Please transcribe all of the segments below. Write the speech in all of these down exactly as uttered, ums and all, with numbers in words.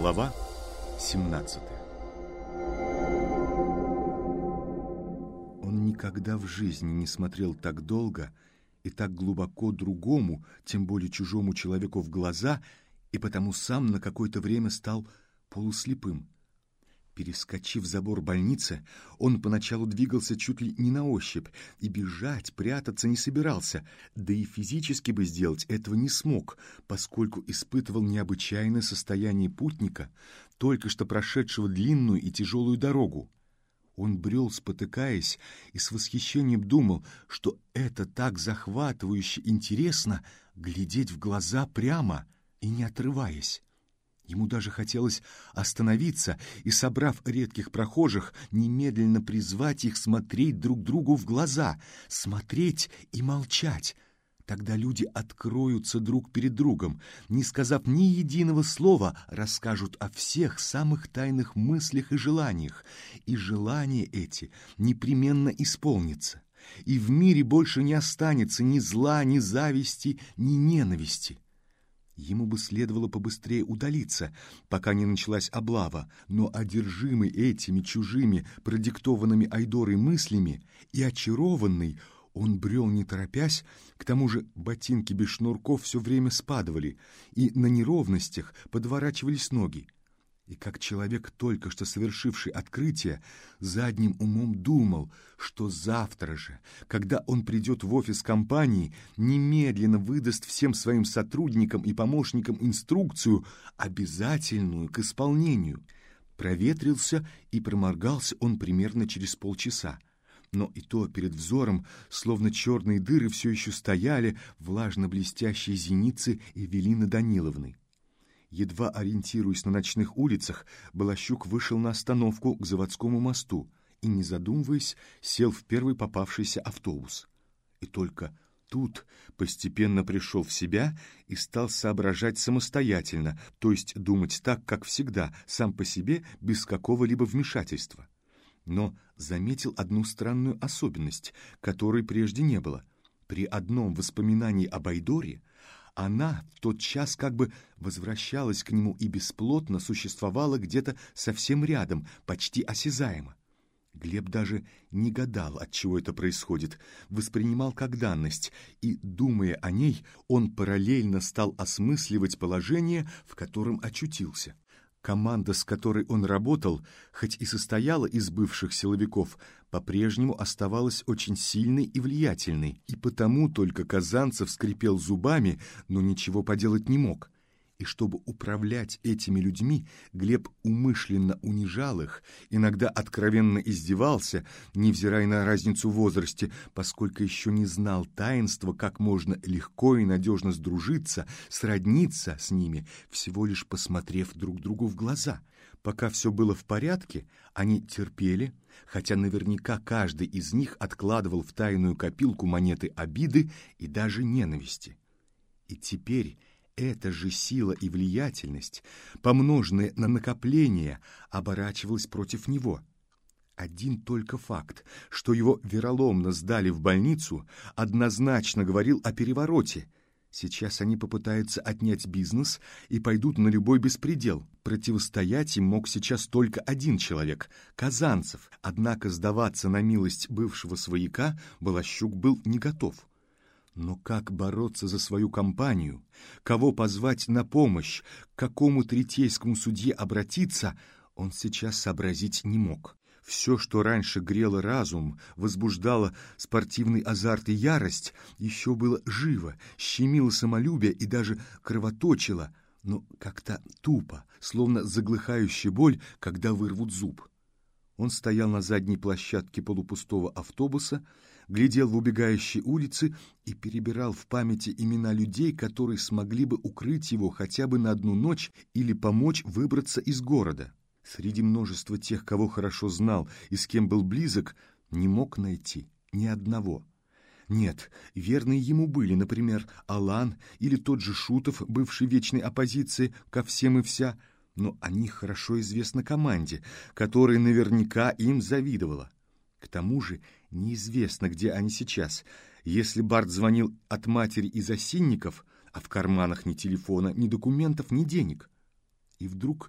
Глава семнадцатая. Он никогда в жизни не смотрел так долго и так глубоко другому, тем более чужому человеку в глаза, и потому сам на какое-то время стал полуслепым. Перескочив забор больницы, он поначалу двигался чуть ли не на ощупь, и бежать, прятаться не собирался, да и физически бы сделать этого не смог, поскольку испытывал необычайное состояние путника, только что прошедшего длинную и тяжелую дорогу. Он брел, спотыкаясь, и с восхищением думал, что это так захватывающе интересно глядеть в глаза прямо и не отрываясь. Ему даже хотелось остановиться и, собрав редких прохожих, немедленно призвать их смотреть друг другу в глаза, смотреть и молчать. Тогда люди откроются друг перед другом, не сказав ни единого слова, расскажут о всех самых тайных мыслях и желаниях, и желания эти непременно исполнятся, и в мире больше не останется ни зла, ни зависти, ни ненависти. Ему бы следовало побыстрее удалиться, пока не началась облава, но одержимый этими чужими, продиктованными Айдорой мыслями и очарованный, он брел не торопясь, к тому же ботинки без шнурков все время спадывали, и на неровностях подворачивались ноги. И как человек, только что совершивший открытие, задним умом думал, что завтра же, когда он придет в офис компании, немедленно выдаст всем своим сотрудникам и помощникам инструкцию, обязательную к исполнению. Проветрился и проморгался он примерно через полчаса. Но и то перед взором, словно черные дыры, все еще стояли влажно-блестящие зеницы Эвелины Даниловны. Едва ориентируясь на ночных улицах, Балащук вышел на остановку к Заводскому мосту и, не задумываясь, сел в первый попавшийся автобус. И только тут постепенно пришел в себя и стал соображать самостоятельно, то есть думать так, как всегда, сам по себе, без какого-либо вмешательства. Но заметил одну странную особенность, которой прежде не было. При одном воспоминании об Айдоре она в тот час как бы возвращалась к нему и бесплотно существовала где-то совсем рядом, почти осязаемо. Глеб даже не гадал, от чего это происходит, воспринимал как данность, и, думая о ней, он параллельно стал осмысливать положение, в котором очутился. Команда, с которой он работал, хоть и состояла из бывших силовиков, по-прежнему оставалась очень сильной и влиятельной, и потому только Казанцев скрипел зубами, но ничего поделать не мог. И чтобы управлять этими людьми, Глеб умышленно унижал их, иногда откровенно издевался, невзирая на разницу в возрасте, поскольку еще не знал таинства, как можно легко и надежно сдружиться, сродниться с ними, всего лишь посмотрев друг другу в глаза. Пока все было в порядке, они терпели, хотя наверняка каждый из них откладывал в тайную копилку монеты обиды и даже ненависти. И теперь эта же сила и влиятельность, помноженная на накопление, оборачивалась против него. Один только факт, что его вероломно сдали в больницу, однозначно говорил о перевороте. Сейчас они попытаются отнять бизнес и пойдут на любой беспредел. Противостоять им мог сейчас только один человек — Казанцев, однако сдаваться на милость бывшего свояка Балащук был не готов. Но как бороться за свою компанию, кого позвать на помощь, к какому третейскому судье обратиться, он сейчас сообразить не мог. Все, что раньше грело разум, возбуждало спортивный азарт и ярость, еще было живо, щемило самолюбие и даже кровоточило, но как-то тупо, словно заглыхающая боль, когда вырвут зуб. Он стоял на задней площадке полупустого автобуса, глядел в убегающие улицы и перебирал в памяти имена людей, которые смогли бы укрыть его хотя бы на одну ночь или помочь выбраться из города. Среди множества тех, кого хорошо знал и с кем был близок, не мог найти ни одного. Нет, верные ему были, например, Алан или тот же Шутов, бывший вечной оппозиции ко всем и вся, но о них хорошо известно команде, которая наверняка им завидовала. К тому же неизвестно, где они сейчас. Если Барт звонил от матери из Осинников, а в карманах ни телефона, ни документов, ни денег. И вдруг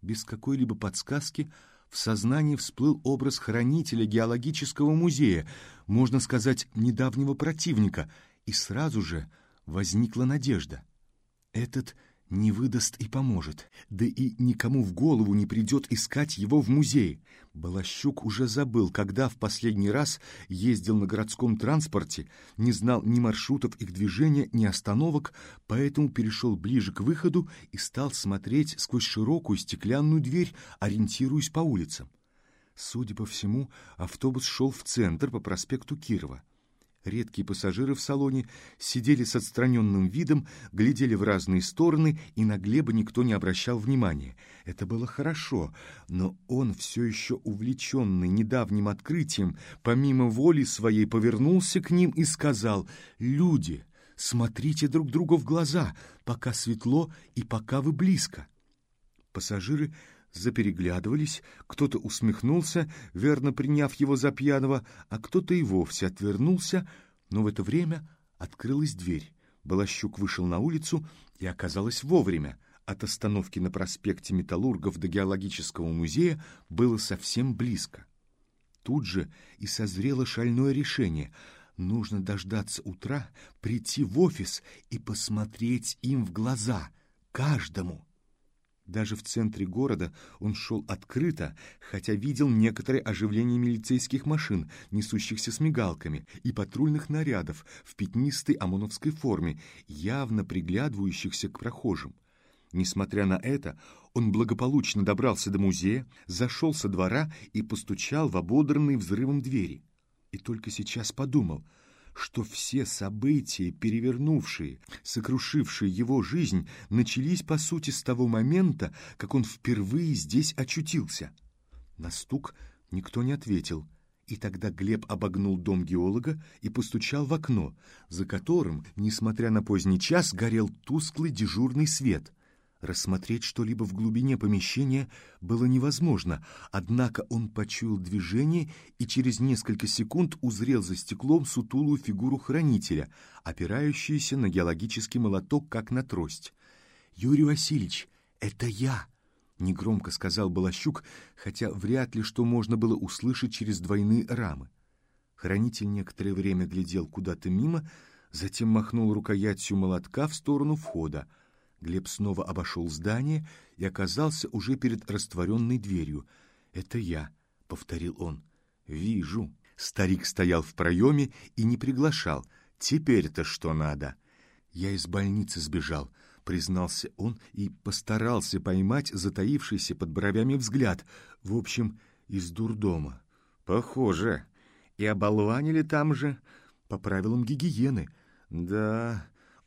Без какой-либо подсказки в сознании всплыл образ хранителя геологического музея, можно сказать, недавнего противника, и сразу же возникла надежда. Этот не выдаст и поможет, да и никому в голову не придет искать его в музее. Балащук уже забыл, когда в последний раз ездил на городском транспорте, не знал ни маршрутов их движения, ни остановок, поэтому перешел ближе к выходу и стал смотреть сквозь широкую стеклянную дверь, ориентируясь по улицам. Судя по всему, автобус шел в центр по проспекту Кирова. Редкие пассажиры в салоне сидели с отстраненным видом, глядели в разные стороны, и на Глеба никто не обращал внимания. Это было хорошо, но он, все еще увлеченный недавним открытием, помимо воли своей повернулся к ним и сказал: «Люди, смотрите друг другу в глаза, пока светло и пока вы близко». Пассажиры запереглядывались, кто-то усмехнулся, верно приняв его за пьяного, а кто-то и вовсе отвернулся, но в это время открылась дверь. Балащук вышел на улицу, и оказалось вовремя. От остановки на проспекте Металлургов до геологического музея было совсем близко. Тут же и созрело шальное решение. Нужно дождаться утра, прийти в офис и посмотреть им в глаза, каждому. Даже в центре города он шел открыто, хотя видел некоторое оживление милицейских машин, несущихся с мигалками, и патрульных нарядов в пятнистой ОМОНовской форме, явно приглядывающихся к прохожим. Несмотря на это, он благополучно добрался до музея, зашел со двора и постучал в ободранные взрывом двери. И только сейчас подумал, что все события, перевернувшие, сокрушившие его жизнь, начались, по сути, с того момента, как он впервые здесь очутился. На стук никто не ответил, и тогда Глеб обогнул дом геолога и постучал в окно, за которым, несмотря на поздний час, горел тусклый дежурный свет. Рассмотреть что-либо в глубине помещения было невозможно, однако он почуял движение и через несколько секунд узрел за стеклом сутулую фигуру хранителя, опирающуюся на геологический молоток, как на трость. «Юрий Васильевич, это я!» — негромко сказал Балащук, хотя вряд ли что можно было услышать через двойные рамы. Хранитель некоторое время глядел куда-то мимо, затем махнул рукоятью молотка в сторону входа. Глеб снова обошел здание и оказался уже перед растворенной дверью. «Это я», — повторил он. «Вижу». Старик стоял в проеме и не приглашал. «Теперь-то что надо?» «Я из больницы сбежал», — признался он и постарался поймать затаившийся под бровями взгляд. В общем, из дурдома. «Похоже. И оболванили там же, по правилам гигиены». «Да...»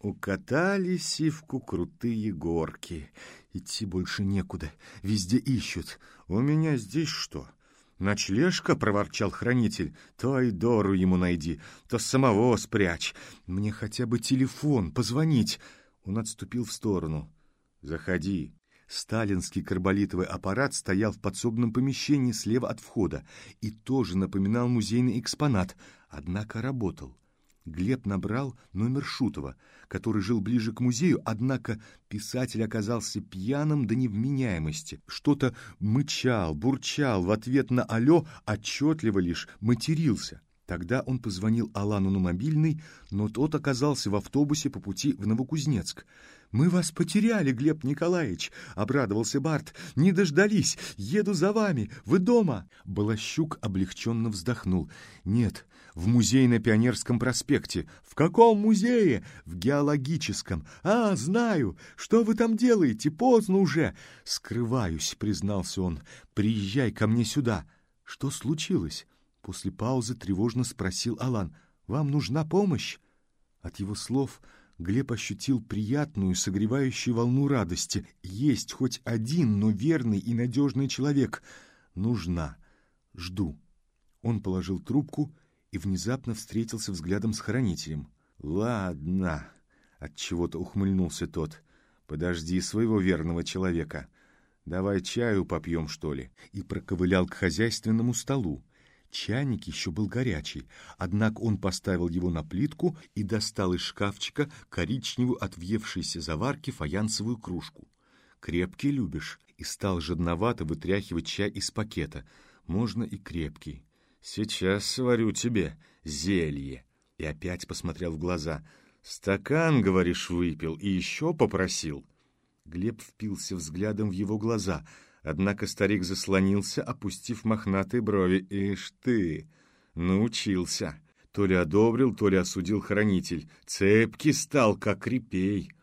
Укатали сивку крутые горки. Идти больше некуда, везде ищут. У меня здесь что? Ночлежка, проворчал хранитель. То Айдору ему найди, то самого спрячь. Мне хотя бы телефон, позвонить. Он отступил в сторону. Заходи. Сталинский карболитовый аппарат стоял в подсобном помещении слева от входа и тоже напоминал музейный экспонат, однако работал. Глеб набрал номер Шутова, который жил ближе к музею, однако писатель оказался пьяным до невменяемости. Что-то мычал, бурчал, в ответ на «алло» отчетливо лишь матерился. Тогда он позвонил Алану на мобильный, но тот оказался в автобусе по пути в Новокузнецк. «Мы вас потеряли, Глеб Николаевич!» — обрадовался Барт. «Не дождались! Еду за вами! Вы дома!» Балащук облегченно вздохнул. «Нет, в музее на Пионерском проспекте». «В каком музее?» «В геологическом». «А, знаю! Что вы там делаете? Поздно уже!» «Скрываюсь», — признался он. «Приезжай ко мне сюда». «Что случилось?» После паузы тревожно спросил Алан. «Вам нужна помощь?» От его слов Глеб ощутил приятную, согревающую волну радости. Есть хоть один, но верный и надежный человек. Нужна. Жду. Он положил трубку и внезапно встретился взглядом с хранителем. «Ладно», — отчего-то ухмыльнулся тот. «Подожди своего верного человека. Давай чаю попьем, что ли?» И проковылял к хозяйственному столу. Чайник еще был горячий, однако он поставил его на плитку и достал из шкафчика коричневую от въевшейся заварки фаянсовую кружку. «Крепкий любишь?» и стал жадновато вытряхивать чай из пакета. Можно и крепкий. «Сейчас сварю тебе зелье». И опять посмотрел в глаза. «Стакан, говоришь, выпил и еще попросил?» Глеб впился взглядом в его глаза, однако старик заслонился, опустив мохнатые брови. «Ишь ты! Научился!» То ли одобрил, то ли осудил хранитель. «Цепкий стал, как репей!»